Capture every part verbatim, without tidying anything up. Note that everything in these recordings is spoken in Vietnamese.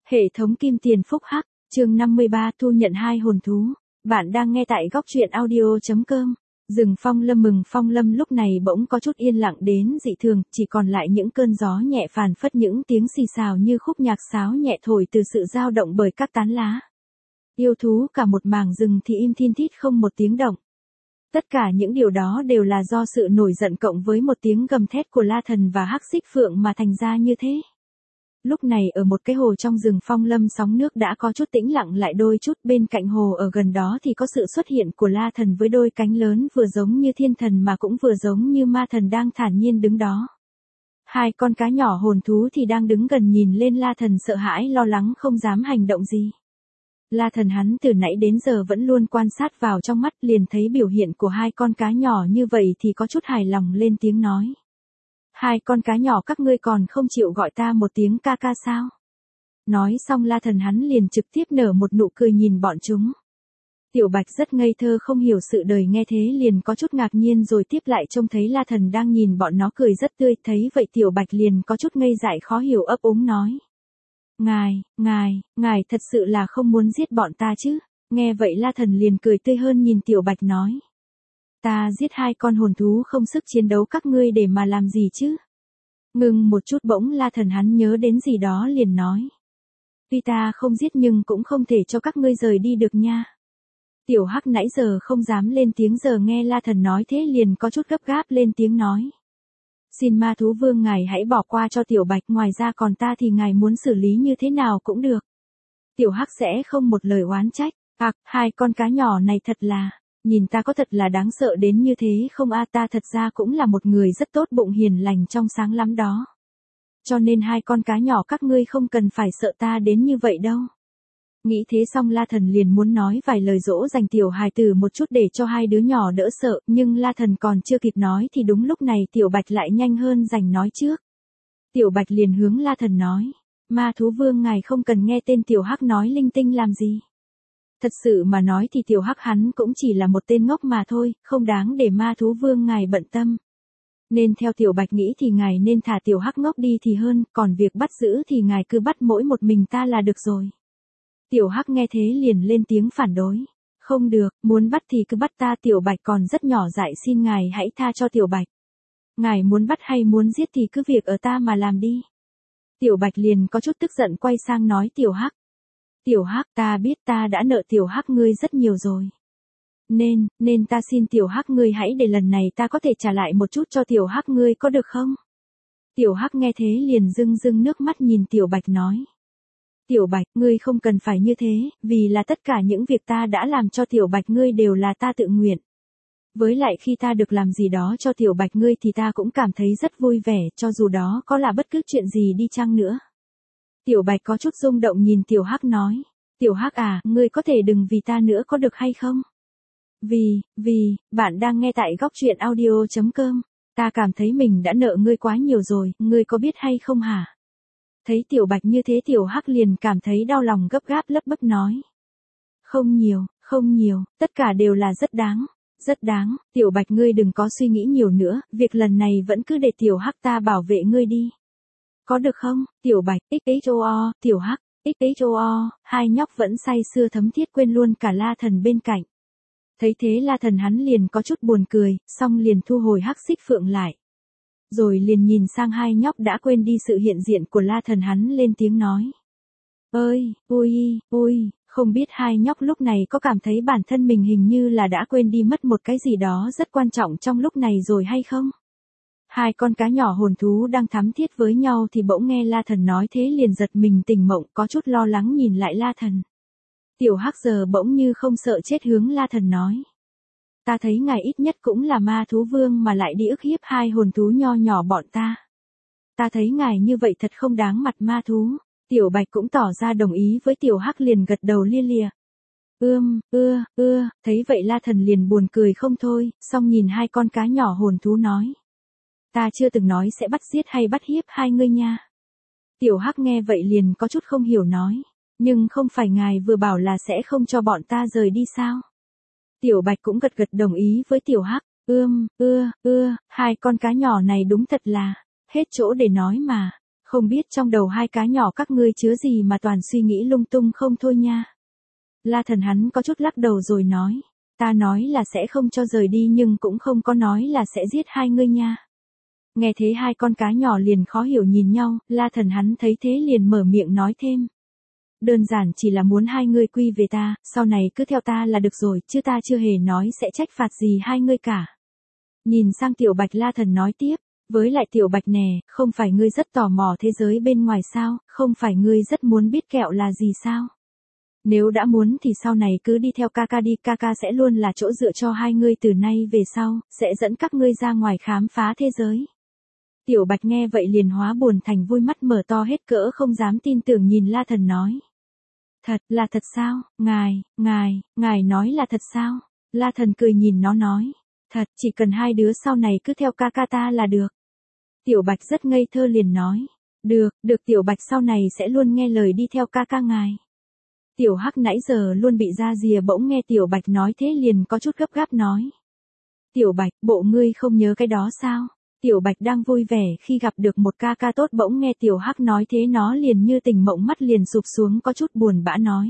Hệ thống kim tiền phúc hắc, chương năm mươi ba thu nhận hai hồn thú. Bạn đang nghe tại góc truyện audio chấm com. Rừng phong lâm mừng phong lâm lúc này bỗng có chút yên lặng đến dị thường, chỉ còn lại những cơn gió nhẹ phàn phất, những tiếng xì xào như khúc nhạc sáo nhẹ thổi từ sự dao động bởi các tán lá. Yêu thú cả một mảng rừng thì im thin thít không một tiếng động. Tất cả những điều đó đều là do sự nổi giận cộng với một tiếng gầm thét của La Thần và Hắc Xích Phượng mà thành ra như thế. Lúc này ở một cái hồ trong rừng phong lâm, sóng nước đã có chút tĩnh lặng lại đôi chút, bên cạnh hồ ở gần đó thì có sự xuất hiện của La Thần với đôi cánh lớn vừa giống như thiên thần mà cũng vừa giống như ma thần đang thản nhiên đứng đó. Hai con cá nhỏ hồn thú thì đang đứng gần nhìn lên La Thần sợ hãi lo lắng không dám hành động gì. La Thần hắn từ nãy đến giờ vẫn luôn quan sát vào trong mắt, liền thấy biểu hiện của hai con cá nhỏ như vậy thì có chút hài lòng lên tiếng nói. Hai con cá nhỏ các ngươi còn không chịu gọi ta một tiếng ca ca sao? Nói xong La Thần hắn liền trực tiếp nở một nụ cười nhìn bọn chúng. Tiểu Bạch rất ngây thơ không hiểu sự đời, nghe thế liền có chút ngạc nhiên rồi tiếp lại trông thấy La Thần đang nhìn bọn nó cười rất tươi, thấy vậy Tiểu Bạch liền có chút ngây dại khó hiểu ấp úng nói. Ngài, ngài, ngài thật sự là không muốn giết bọn ta chứ? Nghe vậy La Thần liền cười tươi hơn nhìn Tiểu Bạch nói. Ta giết hai con hồn thú không sức chiến đấu các ngươi để mà làm gì chứ? Ngừng một chút bỗng La Thần hắn nhớ đến gì đó liền nói. Tuy ta không giết nhưng cũng không thể cho các ngươi rời đi được nha. Tiểu Hắc nãy giờ không dám lên tiếng, giờ nghe La Thần nói thế liền có chút gấp gáp lên tiếng nói. Xin ma thú vương ngài hãy bỏ qua cho Tiểu Bạch, ngoài ra còn ta thì ngài muốn xử lý như thế nào cũng được. Tiểu Hắc sẽ không một lời oán trách. Ặc, à, hai con cá nhỏ này thật là, nhìn ta có thật là đáng sợ đến như thế không a? Ta thật ra cũng là một người rất tốt bụng hiền lành trong sáng lắm đó. Cho nên hai con cá nhỏ các ngươi không cần phải sợ ta đến như vậy đâu. Nghĩ thế xong La Thần liền muốn nói vài lời dỗ dành tiểu hài tử một chút để cho hai đứa nhỏ đỡ sợ, nhưng La Thần còn chưa kịp nói thì đúng lúc này Tiểu Bạch lại nhanh hơn giành nói trước. Tiểu Bạch liền hướng La Thần nói, ma thú vương ngài không cần nghe tên Tiểu Hắc nói linh tinh làm gì. Thật sự mà nói thì Tiểu Hắc hắn cũng chỉ là một tên ngốc mà thôi, không đáng để ma thú vương ngài bận tâm. Nên theo Tiểu Bạch nghĩ thì ngài nên thả Tiểu Hắc ngốc đi thì hơn, còn việc bắt giữ thì ngài cứ bắt mỗi một mình ta là được rồi. Tiểu Hắc nghe thế liền lên tiếng phản đối. Không được, muốn bắt thì cứ bắt ta, Tiểu Bạch còn rất nhỏ dại, xin ngài hãy tha cho Tiểu Bạch. Ngài muốn bắt hay muốn giết thì cứ việc ở ta mà làm đi. Tiểu Bạch liền có chút tức giận quay sang nói Tiểu Hắc. Tiểu Hắc, ta biết ta đã nợ Tiểu Hắc ngươi rất nhiều rồi. Nên, nên ta xin Tiểu Hắc ngươi hãy để lần này ta có thể trả lại một chút cho Tiểu Hắc ngươi có được không? Tiểu Hắc nghe thế liền rưng rưng nước mắt nhìn Tiểu Bạch nói. Tiểu Bạch, ngươi không cần phải như thế, vì là tất cả những việc ta đã làm cho Tiểu Bạch ngươi đều là ta tự nguyện. Với lại khi ta được làm gì đó cho Tiểu Bạch ngươi thì ta cũng cảm thấy rất vui vẻ, cho dù đó có là bất cứ chuyện gì đi chăng nữa. Tiểu Bạch có chút rung động nhìn Tiểu Hắc nói. Tiểu Hắc à, ngươi có thể đừng vì ta nữa có được hay không? Vì, vì, bạn đang nghe tại góc truyện audio chấm com. Ta cảm thấy mình đã nợ ngươi quá nhiều rồi, ngươi có biết hay không hả? Thấy Tiểu Bạch như thế Tiểu Hắc liền cảm thấy đau lòng gấp gáp lấp bấp nói. Không nhiều, không nhiều, tất cả đều là rất đáng, rất đáng, Tiểu Bạch ngươi đừng có suy nghĩ nhiều nữa, việc lần này vẫn cứ để Tiểu Hắc ta bảo vệ ngươi đi. Có được không? Tiểu Bạch, xo, Tiểu Hắc, xo, hai nhóc vẫn say sưa thấm thiết quên luôn cả La Thần bên cạnh. Thấy thế La Thần hắn liền có chút buồn cười, xong liền thu hồi Hắc Xích Phượng lại. Rồi liền nhìn sang hai nhóc đã quên đi sự hiện diện của La Thần hắn lên tiếng nói. Ơi, ui, ui, không biết hai nhóc lúc này có cảm thấy bản thân mình hình như là đã quên đi mất một cái gì đó rất quan trọng trong lúc này rồi hay không? Hai con cá nhỏ hồn thú đang thắm thiết với nhau thì bỗng nghe La Thần nói thế liền giật mình tỉnh mộng, có chút lo lắng nhìn lại La Thần. Tiểu Hắc giờ bỗng như không sợ chết hướng La Thần nói. Ta thấy ngài ít nhất cũng là ma thú vương mà lại đi ức hiếp hai hồn thú nho nhỏ bọn ta. Ta thấy ngài như vậy thật không đáng mặt ma thú. Tiểu Bạch cũng tỏ ra đồng ý với Tiểu Hắc liền gật đầu lia lịa. Ưm, ưa, ưa, thấy vậy La Thần liền buồn cười không thôi, xong nhìn hai con cá nhỏ hồn thú nói. Ta chưa từng nói sẽ bắt giết hay bắt hiếp hai ngươi nha. Tiểu Hắc nghe vậy liền có chút không hiểu nói. Nhưng không phải ngài vừa bảo là sẽ không cho bọn ta rời đi sao? Tiểu Bạch cũng gật gật đồng ý với Tiểu Hắc. Ưm, ưa, ưa, hai con cá nhỏ này đúng thật là, hết chỗ để nói mà. Không biết trong đầu hai cá nhỏ các ngươi chứa gì mà toàn suy nghĩ lung tung không thôi nha. La Thần hắn có chút lắc đầu rồi nói. Ta nói là sẽ không cho rời đi nhưng cũng không có nói là sẽ giết hai ngươi nha. Nghe thế hai con cá nhỏ liền khó hiểu nhìn nhau, La Thần hắn thấy thế liền mở miệng nói thêm. Đơn giản chỉ là muốn hai ngươi quy về ta, sau này cứ theo ta là được rồi, chứ ta chưa hề nói sẽ trách phạt gì hai ngươi cả. Nhìn sang Tiểu Bạch, La Thần nói tiếp, với lại Tiểu Bạch nè, không phải ngươi rất tò mò thế giới bên ngoài sao, không phải ngươi rất muốn biết kẹo là gì sao? Nếu đã muốn thì sau này cứ đi theo ca ca đi, ca ca sẽ luôn là chỗ dựa cho hai ngươi từ nay về sau, sẽ dẫn các ngươi ra ngoài khám phá thế giới. Tiểu Bạch nghe vậy liền hóa buồn thành vui, mắt mở to hết cỡ không dám tin tưởng nhìn La Thần nói. Thật, là thật sao, ngài, ngài, ngài nói là thật sao? La Thần cười nhìn nó nói. Thật, chỉ cần hai đứa sau này cứ theo ca ca ta là được. Tiểu Bạch rất ngây thơ liền nói. Được, được, Tiểu Bạch sau này sẽ luôn nghe lời đi theo ca ca ngài. Tiểu Hắc nãy giờ luôn bị ra rìa bỗng nghe Tiểu Bạch nói thế liền có chút gấp gáp nói. Tiểu Bạch, bộ ngươi không nhớ cái đó sao? Tiểu Bạch đang vui vẻ khi gặp được một ca ca tốt, bỗng nghe Tiểu Hắc nói thế nó liền như tỉnh mộng, mắt liền sụp xuống có chút buồn bã nói.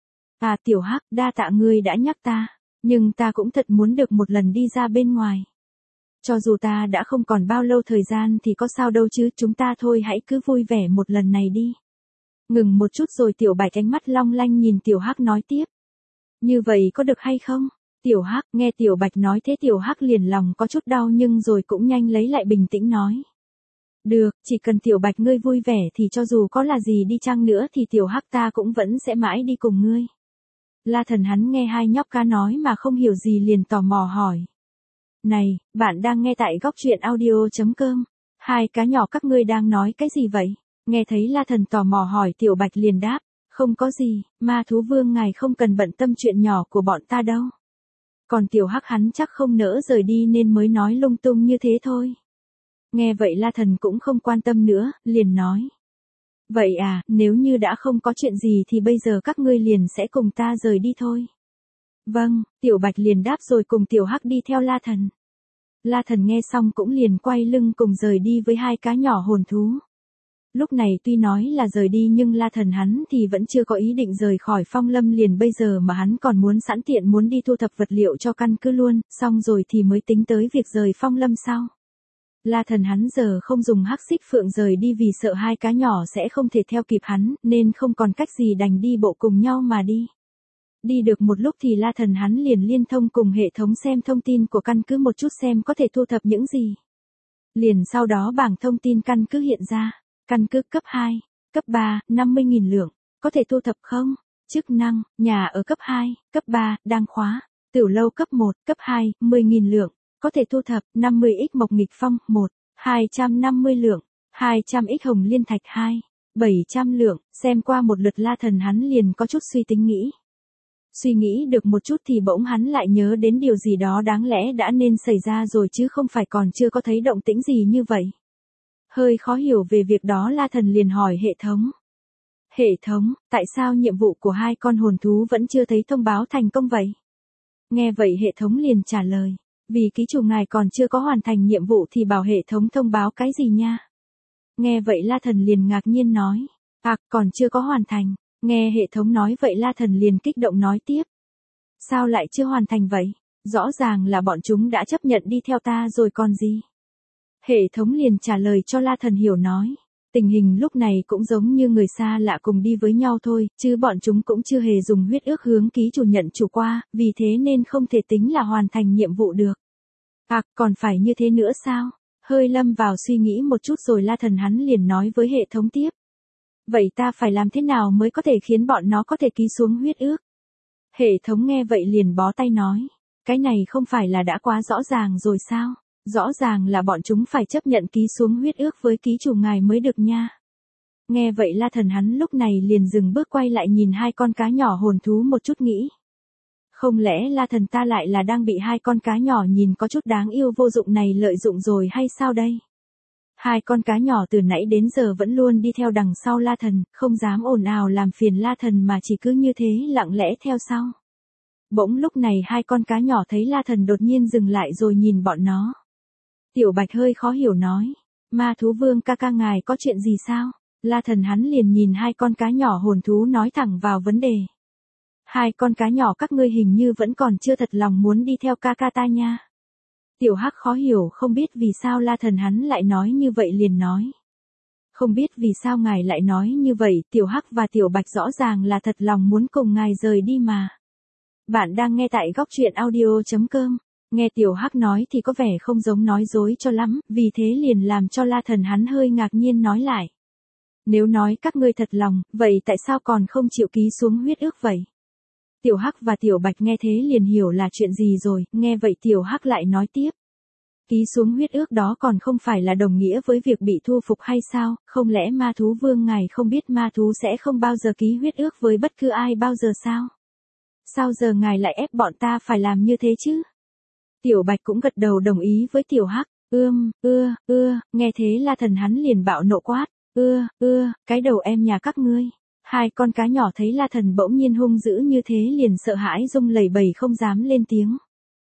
À Tiểu Hắc, đa tạ ngươi đã nhắc ta, nhưng ta cũng thật muốn được một lần đi ra bên ngoài. Cho dù ta đã không còn bao lâu thời gian thì có sao đâu chứ, chúng ta thôi hãy cứ vui vẻ một lần này đi. Ngừng một chút rồi Tiểu Bạch ánh mắt long lanh nhìn Tiểu Hắc nói tiếp. Như vậy có được hay không? Tiểu Hắc nghe Tiểu Bạch nói thế Tiểu Hắc liền lòng có chút đau nhưng rồi cũng nhanh lấy lại bình tĩnh nói. Được, chỉ cần Tiểu Bạch ngươi vui vẻ thì cho dù có là gì đi chăng nữa thì Tiểu Hắc ta cũng vẫn sẽ mãi đi cùng ngươi. La Thần hắn nghe hai nhóc cá nói mà không hiểu gì liền tò mò hỏi. Này, bạn đang nghe tại góc truyện audio chấm com. Hai cá nhỏ các ngươi đang nói cái gì vậy? Nghe thấy La Thần tò mò hỏi Tiểu Bạch liền đáp. Không có gì, ma thú vương ngài không cần bận tâm chuyện nhỏ của bọn ta đâu. Còn Tiểu Hắc hắn chắc không nỡ rời đi nên mới nói lung tung như thế thôi. Nghe vậy La Thần cũng không quan tâm nữa, liền nói. Vậy à, nếu như đã không có chuyện gì thì bây giờ các ngươi liền sẽ cùng ta rời đi thôi. Vâng, Tiểu Bạch liền đáp rồi cùng Tiểu Hắc đi theo La Thần. La Thần nghe xong cũng liền quay lưng cùng rời đi với hai cá nhỏ hồn thú. Lúc này tuy nói là rời đi nhưng La Thần hắn thì vẫn chưa có ý định rời khỏi Phong Lâm liền bây giờ mà hắn còn muốn sẵn tiện muốn đi thu thập vật liệu cho căn cứ luôn, xong rồi thì mới tính tới việc rời Phong Lâm sau. La Thần hắn giờ không dùng hắc xích phượng rời đi vì sợ hai cá nhỏ sẽ không thể theo kịp hắn, nên không còn cách gì đành đi bộ cùng nhau mà đi. Đi được một lúc thì La Thần hắn liền liên thông cùng hệ thống xem thông tin của căn cứ một chút xem có thể thu thập những gì. Liền sau đó bảng thông tin căn cứ hiện ra. Căn cứ cấp hai, cấp ba, năm mươi nghìn lượng, có thể thu thập không? Chức năng, nhà ở cấp hai, cấp ba, đang khóa, tiểu lâu cấp một, cấp hai, mười nghìn lượng, có thể thu thập, năm mươi x Mộc Nghịch Phong, một, hai trăm năm mươi lượng, hai trăm x Hồng Liên Thạch hai, bảy trăm lượng, xem qua một lượt La Thần hắn liền có chút suy tính nghĩ. Suy nghĩ được một chút thì bỗng hắn lại nhớ đến điều gì đó đáng lẽ đã nên xảy ra rồi chứ không phải còn chưa có thấy động tĩnh gì như vậy. Hơi khó hiểu về việc đó La Thần liền hỏi hệ thống. Hệ thống, tại sao nhiệm vụ của hai con hồn thú vẫn chưa thấy thông báo thành công vậy? Nghe vậy hệ thống liền trả lời. Vì ký chủ ngài còn chưa có hoàn thành nhiệm vụ thì bảo hệ thống thông báo cái gì nha? Nghe vậy La Thần liền ngạc nhiên nói. À, còn chưa có hoàn thành. Nghe hệ thống nói vậy La Thần liền kích động nói tiếp. Sao lại chưa hoàn thành vậy? Rõ ràng là bọn chúng đã chấp nhận đi theo ta rồi còn gì? Hệ thống liền trả lời cho La Thần hiểu nói. Tình hình lúc này cũng giống như người xa lạ cùng đi với nhau thôi, chứ bọn chúng cũng chưa hề dùng huyết ước hướng ký chủ nhận chủ qua, vì thế nên không thể tính là hoàn thành nhiệm vụ được. À, còn phải như thế nữa sao? Hơi lâm vào suy nghĩ một chút rồi La Thần hắn liền nói với hệ thống tiếp. Vậy ta phải làm thế nào mới có thể khiến bọn nó có thể ký xuống huyết ước? Hệ thống nghe vậy liền bó tay nói. Cái này không phải là đã quá rõ ràng rồi sao? Rõ ràng là bọn chúng phải chấp nhận ký xuống huyết ước với ký chủ ngài mới được nha. Nghe vậy La Thần hắn lúc này liền dừng bước quay lại nhìn hai con cá nhỏ hồn thú một chút nghĩ. Không lẽ La Thần ta lại là đang bị hai con cá nhỏ nhìn có chút đáng yêu vô dụng này lợi dụng rồi hay sao đây? Hai con cá nhỏ từ nãy đến giờ vẫn luôn đi theo đằng sau La Thần, không dám ồn ào làm phiền La Thần mà chỉ cứ như thế lặng lẽ theo sau. Bỗng lúc này hai con cá nhỏ thấy La Thần đột nhiên dừng lại rồi nhìn bọn nó. Tiểu Bạch hơi khó hiểu nói. Ma thú vương ca ca ngài có chuyện gì sao? La Thần hắn liền nhìn hai con cá nhỏ hồn thú nói thẳng vào vấn đề. Hai con cá nhỏ các ngươi hình như vẫn còn chưa thật lòng muốn đi theo ca ca ta nha. Tiểu Hắc khó hiểu không biết vì sao La Thần hắn lại nói như vậy liền nói. Không biết vì sao ngài lại nói như vậy, Tiểu Hắc và Tiểu Bạch rõ ràng là thật lòng muốn cùng ngài rời đi mà. Bạn đang nghe tại góc truyện audio chấm com. Nghe Tiểu Hắc nói thì có vẻ không giống nói dối cho lắm, vì thế liền làm cho La Thần hắn hơi ngạc nhiên nói lại. Nếu nói các ngươi thật lòng, vậy tại sao còn không chịu ký xuống huyết ước vậy? Tiểu Hắc và Tiểu Bạch nghe thế liền hiểu là chuyện gì rồi, nghe vậy Tiểu Hắc lại nói tiếp. Ký xuống huyết ước đó còn không phải là đồng nghĩa với việc bị thu phục hay sao, không lẽ ma thú vương ngài không biết ma thú sẽ không bao giờ ký huyết ước với bất cứ ai bao giờ sao? Sao giờ ngài lại ép bọn ta phải làm như thế chứ? Tiểu Bạch cũng gật đầu đồng ý với Tiểu Hắc, ưm, ưa, ưa, nghe thế La Thần hắn liền bạo nộ quát, ưa, ưa, cái đầu em nhà các ngươi. Hai con cá nhỏ thấy La Thần bỗng nhiên hung dữ như thế liền sợ hãi rung lẩy bẩy không dám lên tiếng.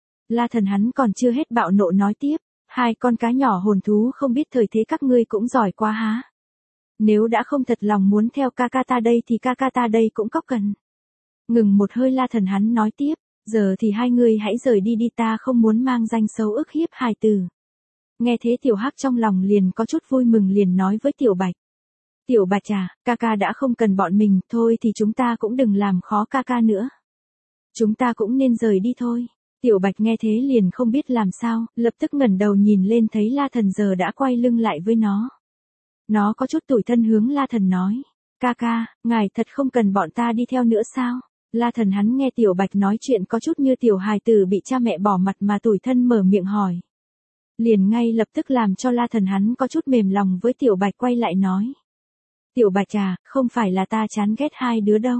La Thần hắn còn chưa hết bạo nộ nói tiếp, hai con cá nhỏ hồn thú không biết thời thế các ngươi cũng giỏi quá há. Nếu đã không thật lòng muốn theo ca ca ta đây thì ca ca ta đây cũng có cần. Ngừng một hơi La Thần hắn nói tiếp, giờ thì hai người hãy rời đi đi, ta không muốn mang danh xấu ức hiếp hài tử. Nghe thế Tiểu Hắc trong lòng liền có chút vui mừng liền nói với Tiểu Bạch. Tiểu Bạch à, ca ca đã không cần bọn mình, thôi thì chúng ta cũng đừng làm khó ca ca nữa. Chúng ta cũng nên rời đi thôi. Tiểu Bạch nghe thế liền không biết làm sao, lập tức ngẩng đầu nhìn lên thấy La Thần giờ đã quay lưng lại với nó. Nó có chút tủi thân hướng La Thần nói. Ca ca, ngài thật không cần bọn ta đi theo nữa sao? La Thần hắn nghe Tiểu Bạch nói chuyện có chút như tiểu hài tử bị cha mẹ bỏ mặt mà tủi thân mở miệng hỏi. Liền ngay lập tức làm cho La Thần hắn có chút mềm lòng với Tiểu Bạch quay lại nói. Tiểu Bạch à, không phải là ta chán ghét hai đứa đâu.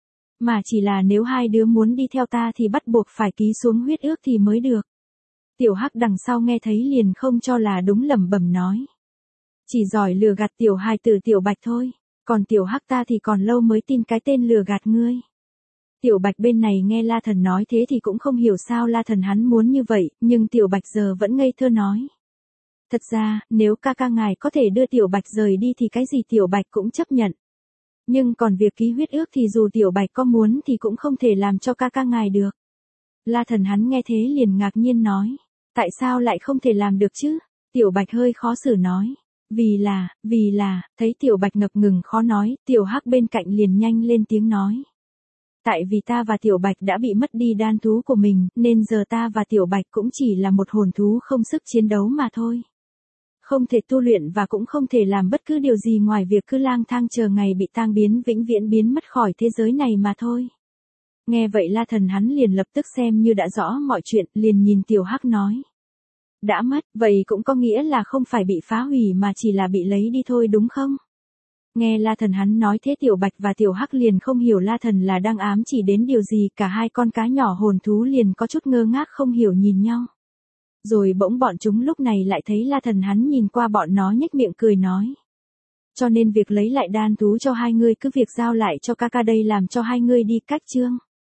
Mà chỉ là nếu hai đứa muốn đi theo ta thì bắt buộc phải ký xuống huyết ước thì mới được. Tiểu Hắc đằng sau nghe thấy liền không cho là đúng lẩm bẩm nói. Chỉ giỏi lừa gạt tiểu hài tử Tiểu Bạch thôi, còn Tiểu Hắc ta thì còn lâu mới tin cái tên lừa gạt ngươi. Tiểu Bạch bên này nghe La Thần nói thế thì cũng không hiểu sao La Thần hắn muốn như vậy, nhưng Tiểu Bạch giờ vẫn ngây thơ nói. Thật ra, nếu ca ca ngài có thể đưa Tiểu Bạch rời đi thì cái gì Tiểu Bạch cũng chấp nhận. Nhưng còn việc ký huyết ước thì dù Tiểu Bạch có muốn thì cũng không thể làm cho ca ca ngài được. La Thần hắn nghe thế liền ngạc nhiên nói. Tại sao lại không thể làm được chứ? Tiểu Bạch hơi khó xử nói. Vì là, vì là, thấy Tiểu Bạch ngập ngừng khó nói, Tiểu Hắc bên cạnh liền nhanh lên tiếng nói. Tại vì ta và Tiểu Bạch đã bị mất đi đan thú của mình, nên giờ ta và Tiểu Bạch cũng chỉ là một hồn thú không sức chiến đấu mà thôi. Không thể tu luyện và cũng không thể làm bất cứ điều gì ngoài việc cứ lang thang chờ ngày bị tang biến vĩnh viễn biến mất khỏi thế giới này mà thôi. Nghe vậy La Thần hắn liền lập tức xem như đã rõ mọi chuyện, liền nhìn Tiểu Hắc nói. Đã mất, vậy cũng có nghĩa là không phải bị phá hủy mà chỉ là bị lấy đi thôi đúng không? Nghe La Thần hắn nói thế Tiểu Bạch và Tiểu Hắc liền không hiểu La Thần là đang ám chỉ đến điều gì, cả hai con cá nhỏ hồn thú liền có chút ngơ ngác không hiểu nhìn nhau. Rồi bỗng bọn chúng lúc này lại thấy La Thần hắn nhìn qua bọn nó nhếch miệng cười nói. Cho nên việc lấy lại đan thú cho hai ngươi cứ việc giao lại cho ca ca đây làm cho hai ngươi đi cách chương.